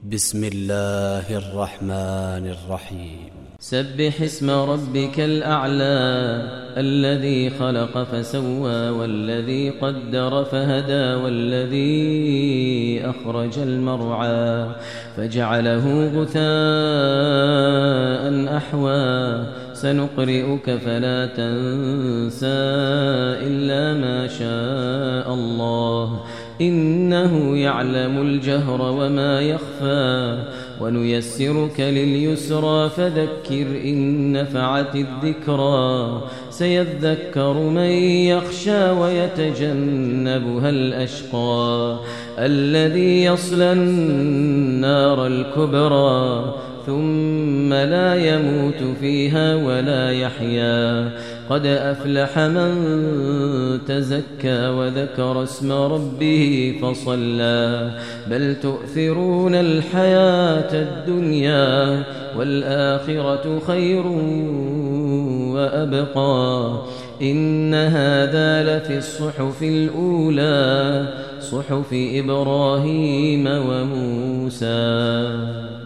بسم الله الرحمن الرحيم سبح اسم ربك الأعلى الذي خلق فسوى والذي قدر فهدى والذي أخرج المرعى فجعله غثاء أحوى سنقرئك فلا تنسى إلا ما شاء الله إنه يعلم الجهر وما يخفى ونيسرك لليسرى فذكر إن نفعت الذكرى سيذكر من يخشى ويتجنبها الأشقى الذي يصلى النار الكبرى ثم لا يموت فيها ولا يحيا قد أفلح من تزكى وذكر اسم ربه فصلى بل تؤثرون الحياة الدنيا والآخرة خير وأبقى إن هذا لفي الصحف الأولى صحف إبراهيم وموسى.